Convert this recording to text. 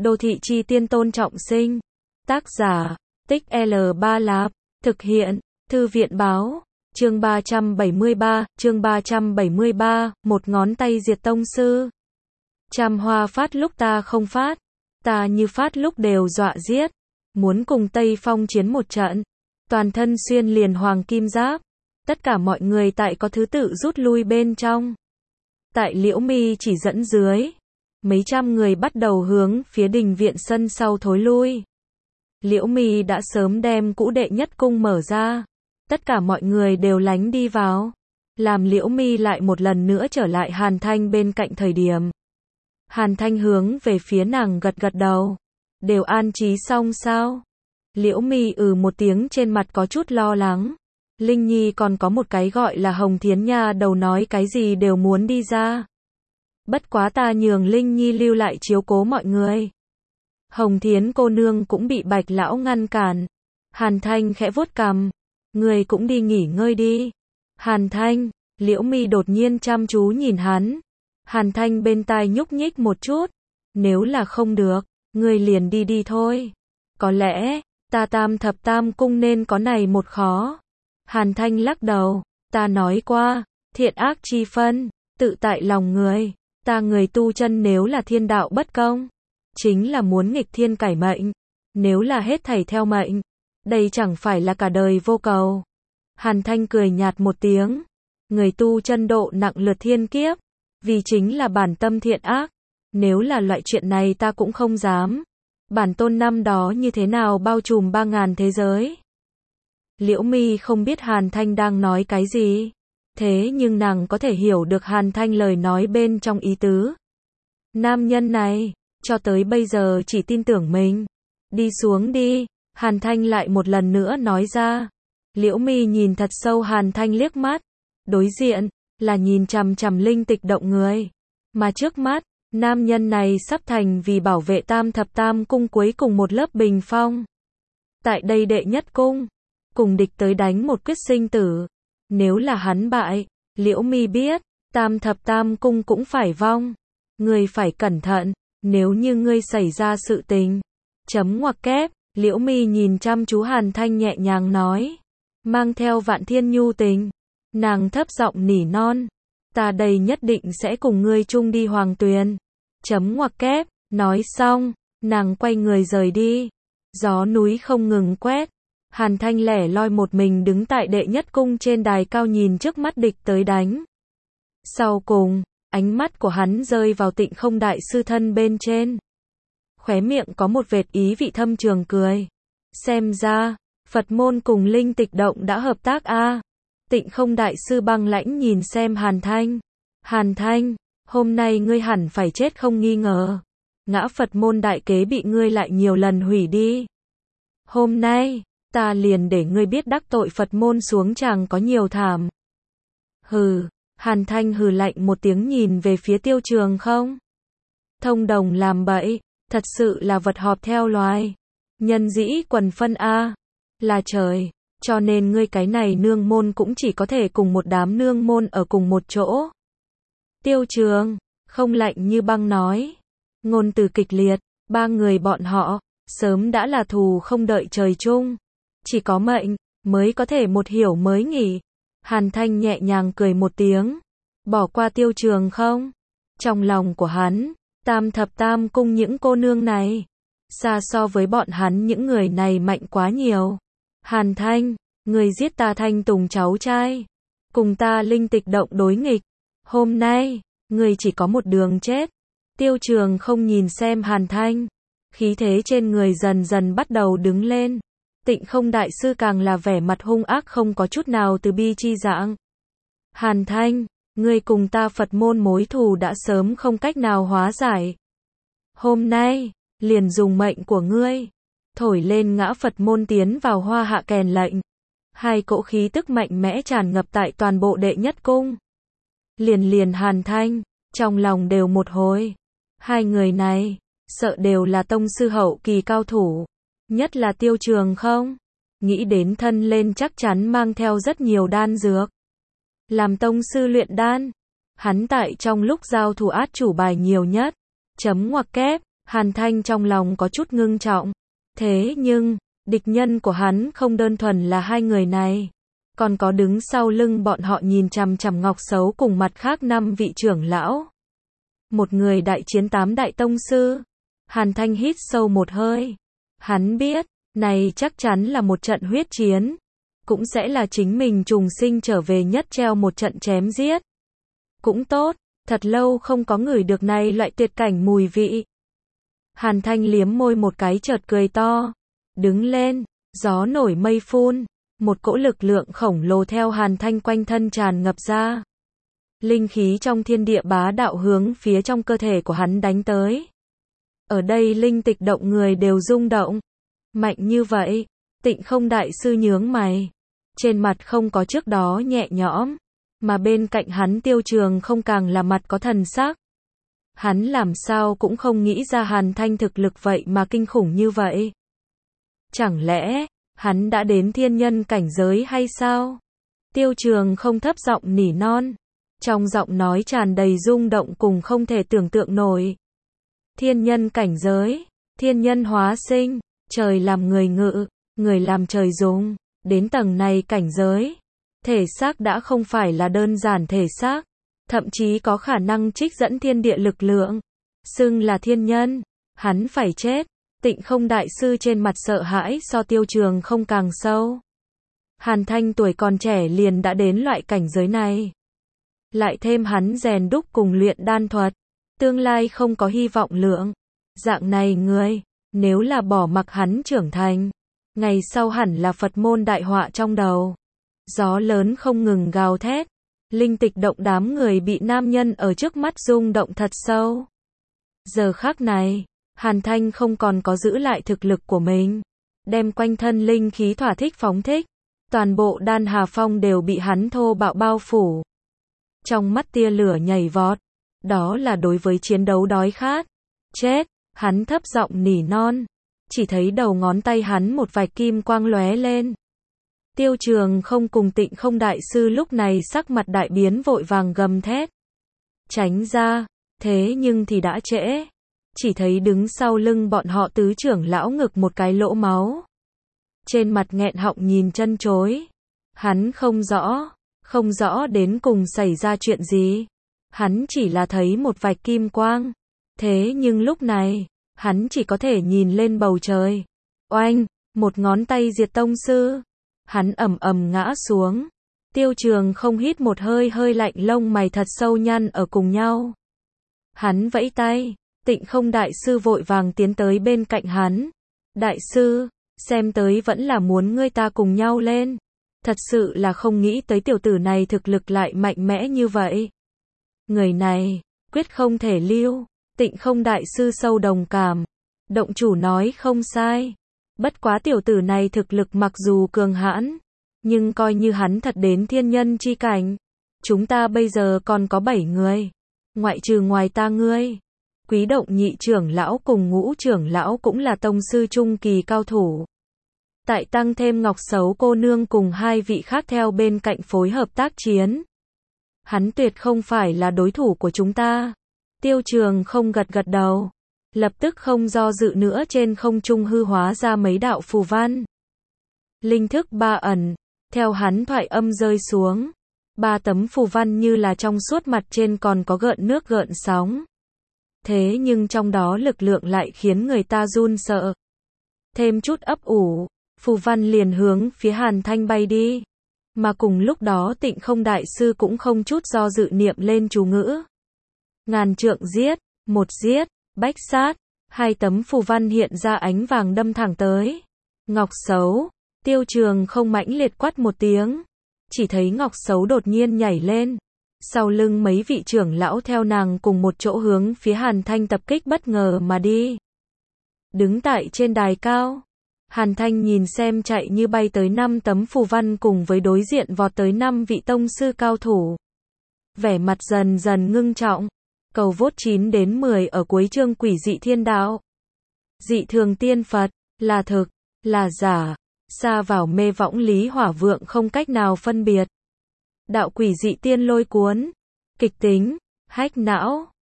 Đô thị chi tiên Tôn Trọng Sinh. Tác giả, Tích L3 Lạp. Thực hiện, Thư viện báo. Chương 373, một ngón tay diệt tông sư. Trăm hoa phát lúc ta không phát, ta như phát lúc đều dọa giết. Muốn cùng Tây Phong chiến một trận, toàn thân xuyên liền hoàng kim giáp. Tất cả mọi người tại có thứ tự rút lui bên trong. Tại Liễu Mi chỉ dẫn dưới, mấy trăm người bắt đầu hướng phía đình viện sân sau thối lui. Liễu Mi đã sớm đem cũ đệ nhất cung mở ra. Tất cả mọi người đều lánh đi vào. Làm Liễu Mi lại một lần nữa trở lại Hàn Thanh bên cạnh thời điểm. Hàn Thanh hướng về phía nàng gật gật đầu. Đều an trí xong sao? Liễu Mi một tiếng, trên mặt có chút lo lắng. Linh Nhi còn có một cái gọi là Hồng Thiến nha đầu nói cái gì đều muốn đi ra. Bất quá ta nhường Linh Nhi lưu lại chiếu cố mọi người. Hồng Thiến cô nương cũng bị Bạch lão ngăn cản. Hàn Thanh khẽ vuốt cằm. Người cũng đi nghỉ ngơi đi. Hàn Thanh, Liễu Mi đột nhiên chăm chú nhìn hắn. Hàn Thanh bên tai nhúc nhích một chút. Nếu là không được, người liền đi đi thôi. Có lẽ, ta Tam Thập Tam Cung nên có này một khó. Hàn Thanh lắc đầu. Ta nói qua, thiện ác chi phân, tự tại lòng người. Ta người tu chân nếu là thiên đạo bất công, chính là muốn nghịch thiên cải mệnh. Nếu là hết thảy theo mệnh, đây chẳng phải là cả đời vô cầu. Hàn Thanh cười nhạt một tiếng. Người tu chân độ nặng lượt thiên kiếp, vì chính là bản tâm thiện ác. Nếu là loại chuyện này ta cũng không dám. Bản tôn năm đó như thế nào bao trùm 3000 thế giới. Liễu Mi không biết Hàn Thanh đang nói cái gì. Thế nhưng nàng có thể hiểu được Hàn Thanh lời nói bên trong ý tứ. Nam nhân này, cho tới bây giờ chỉ tin tưởng mình. Đi xuống đi, Hàn Thanh lại một lần nữa nói ra. Liễu Mi nhìn thật sâu Hàn Thanh liếc mắt. Đối diện, là nhìn chằm chằm linh tịch động người. Mà trước mắt, nam nhân này sắp thành vì bảo vệ Tam Thập Tam Cung cuối cùng một lớp bình phong. Tại đây đệ nhất cung, cùng địch tới đánh một quyết sinh tử. Nếu là hắn bại, Liễu Mi biết, Tam Thập Tam Cung cũng phải vong. Ngươi phải cẩn thận, nếu như ngươi xảy ra sự tình. Chấm ngoặc kép, Liễu Mi nhìn chăm chú Hàn Thanh nhẹ nhàng nói. Mang theo vạn thiên nhu tình. Nàng thấp giọng nỉ non. Ta đây nhất định sẽ cùng ngươi chung đi Hoàng Tuyền. Chấm ngoặc kép, nói xong, nàng quay người rời đi. Gió núi không ngừng quét. Hàn Thanh lẻ loi một mình đứng tại đệ nhất cung trên đài cao nhìn trước mắt địch tới đánh. Sau cùng, ánh mắt của hắn rơi vào Tịnh Không đại sư thân bên trên. Khóe miệng có một vệt ý vị thâm trường cười. Xem ra, Phật môn cùng linh tịch động đã hợp tác a. Tịnh Không đại sư băng lãnh nhìn xem Hàn Thanh. Hàn Thanh, hôm nay ngươi hẳn phải chết không nghi ngờ. Ngã Phật môn đại kế bị ngươi lại nhiều lần hủy đi. Hôm nay, ta liền để ngươi biết đắc tội Phật môn xuống chàng có nhiều thảm. Hừ, Hàn Thanh hừ lạnh một tiếng nhìn về phía Tiêu Trường Không. Thông đồng làm bậy, thật sự là vật họp theo loài. Nhân dĩ quần phân a, là trời, cho nên ngươi cái này nương môn cũng chỉ có thể cùng một đám nương môn ở cùng một chỗ. Tiêu Trường Không lạnh như băng nói. Ngôn từ kịch liệt, ba người bọn họ, sớm đã là thù không đợi trời chung. Chỉ có mệnh, mới có thể một hiểu mới nghỉ. Hàn Thanh nhẹ nhàng cười một tiếng. Bỏ qua Tiêu Trường Không. Trong lòng của hắn, Tam Thập Tam Cung những cô nương này, xa so với bọn hắn những người này mạnh quá nhiều. Hàn Thanh, người giết ta Thanh Tùng cháu trai. Cùng ta linh tịch động đối nghịch. Hôm nay, người chỉ có một đường chết. Tiêu Trường Không nhìn xem Hàn Thanh. Khí thế trên người dần dần bắt đầu đứng lên. Tịnh Không đại sư càng là vẻ mặt hung ác không có chút nào từ bi chi dạng. Hàn Thanh, ngươi cùng ta Phật môn mối thù đã sớm không cách nào hóa giải. Hôm nay, liền dùng mệnh của ngươi, thổi lên ngã Phật môn tiến vào Hoa Hạ kèn lệnh. Hai cỗ khí tức mạnh mẽ tràn ngập tại toàn bộ đệ nhất cung. Liền Hàn Thanh, trong lòng đều một hồi. Hai người này, sợ đều là tông sư hậu kỳ cao thủ. Nhất là Tiêu Trường Không, nghĩ đến thân lên chắc chắn mang theo rất nhiều đan dược. Làm tông sư luyện đan, hắn tại trong lúc giao thủ át chủ bài nhiều nhất. Chấm ngoặc kép, Hàn Thanh trong lòng có chút ngưng trọng. Thế nhưng, địch nhân của hắn không đơn thuần là hai người này. Còn có đứng sau lưng bọn họ nhìn chằm chằm Ngọc Sấu cùng mặt khác 5 vị trưởng lão. Một người đại chiến 8 đại tông sư. Hàn Thanh hít sâu một hơi. Hắn biết, này chắc chắn là một trận huyết chiến. Cũng sẽ là chính mình trùng sinh trở về nhất treo một trận chém giết. Cũng tốt, thật lâu không có ngửi được này loại tuyệt cảnh mùi vị. Hàn Thanh liếm môi một cái chợt cười to. Đứng lên, gió nổi mây phun. Một cỗ lực lượng khổng lồ theo Hàn Thanh quanh thân tràn ngập ra. Linh khí trong thiên địa bá đạo hướng phía trong cơ thể của hắn đánh tới. Ở đây linh tịch động người đều rung động. Mạnh như vậy, Tịnh Không đại sư nhướng mày. Trên mặt không có trước đó nhẹ nhõm. Mà bên cạnh hắn Tiêu Trường không càng là mặt có thần sắc. Hắn làm sao cũng không nghĩ ra Hàn Thanh thực lực vậy mà kinh khủng như vậy. Chẳng lẽ, hắn đã đến thiên nhân cảnh giới hay sao? Tiêu Trường không thấp giọng nỉ non. Trong giọng nói tràn đầy rung động cùng không thể tưởng tượng nổi. Thiên nhân cảnh giới, thiên nhân hóa sinh, trời làm người ngự, người làm trời dùng. Đến tầng này cảnh giới, thể xác đã không phải là đơn giản thể xác, thậm chí có khả năng trích dẫn thiên địa lực lượng. Xưng là thiên nhân, hắn phải chết. Tịnh Không đại sư trên mặt sợ hãi so Tiêu Trường không càng sâu. Hàn Thanh tuổi còn trẻ liền đã đến loại cảnh giới này. Lại thêm hắn rèn đúc cùng luyện đan thuật, tương lai không có hy vọng lượng. Dạng này người, nếu là bỏ mặc hắn trưởng thành, ngày sau hẳn là Phật môn đại họa trong đầu. Gió lớn không ngừng gào thét, linh tịch động đám người bị nam nhân ở trước mắt rung động thật sâu. Giờ khắc này, Hàn Thanh không còn có giữ lại thực lực của mình, đem quanh thân linh khí thỏa thích phóng thích, toàn bộ Đan Hà Phong đều bị hắn thô bạo bao phủ. Trong mắt tia lửa nhảy vọt, đó là đối với chiến đấu đói khát. Chết, hắn thấp giọng nỉ non, chỉ thấy đầu ngón tay hắn một vạch kim quang lóe lên. Tiêu Trường không cùng Tịnh Không đại sư lúc này sắc mặt đại biến vội vàng gầm thét. Tránh ra, thế nhưng thì đã trễ. Chỉ thấy đứng sau lưng bọn họ tứ trưởng lão ngực một cái lỗ máu. Trên mặt nghẹn họng nhìn chân chối. Hắn không rõ đến cùng xảy ra chuyện gì. Hắn chỉ là thấy một vạch kim quang. Thế nhưng lúc này, hắn chỉ có thể nhìn lên bầu trời. Oanh, một ngón tay diệt tông sư. Hắn ầm ầm ngã xuống. Tiêu Trường không hít một hơi lạnh lông mày thật sâu nhăn ở cùng nhau. Hắn vẫy tay. Tịnh Không đại sư vội vàng tiến tới bên cạnh hắn. Đại sư, xem tới vẫn là muốn ngươi ta cùng nhau lên. Thật sự là không nghĩ tới tiểu tử này thực lực lại mạnh mẽ như vậy. Người này, quyết không thể lưu. Tịnh Không đại sư sâu đồng cảm. Động chủ nói không sai. Bất quá tiểu tử này thực lực mặc dù cường hãn, nhưng coi như hắn thật đến thiên nhân chi cảnh. Chúng ta bây giờ còn có 7 người. Ngoại trừ ngoài ta ngươi. Quý Động nhị trưởng lão cùng Ngũ trưởng lão cũng là tông sư trung kỳ cao thủ. Tại tăng thêm Ngọc Sấu cô nương cùng 2 vị khác theo bên cạnh phối hợp tác chiến. Hắn tuyệt không phải là đối thủ của chúng ta. Tiêu Trường không gật đầu. Lập tức không do dự nữa trên không trung hư hóa ra mấy đạo phù văn. Linh thức ba ẩn. Theo hắn thoại âm rơi xuống. 3 tấm phù văn như là trong suốt mặt trên còn có gợn nước gợn sóng. Thế nhưng trong đó lực lượng lại khiến người ta run sợ. Thêm chút ấp ủ, phù văn liền hướng phía Hàn Thanh bay đi. Mà cùng lúc đó Tịnh Không đại sư cũng không chút do dự niệm lên chú ngữ. Ngàn trượng giết, một giết, bách sát, 2 tấm phù văn hiện ra ánh vàng đâm thẳng tới. Ngọc Sấu, Tiêu Trường không mãnh liệt quát một tiếng. Chỉ thấy Ngọc Sấu đột nhiên nhảy lên. Sau lưng mấy vị trưởng lão theo nàng cùng một chỗ hướng phía Hàn Thanh tập kích bất ngờ mà đi. Đứng tại trên đài cao, Hàn Thanh nhìn xem chạy như bay tới 5 tấm phù văn cùng với đối diện vọt tới 5 vị tông sư cao thủ. Vẻ mặt dần dần ngưng trọng. Cầu vote 9 đến 10 ở cuối chương Quỷ dị thiên đạo. Dị thường tiên Phật, là thực, là giả, xa vào mê võng lý hỏa vượng không cách nào phân biệt. Đạo quỷ dị tiên lôi cuốn, kịch tính, hách não,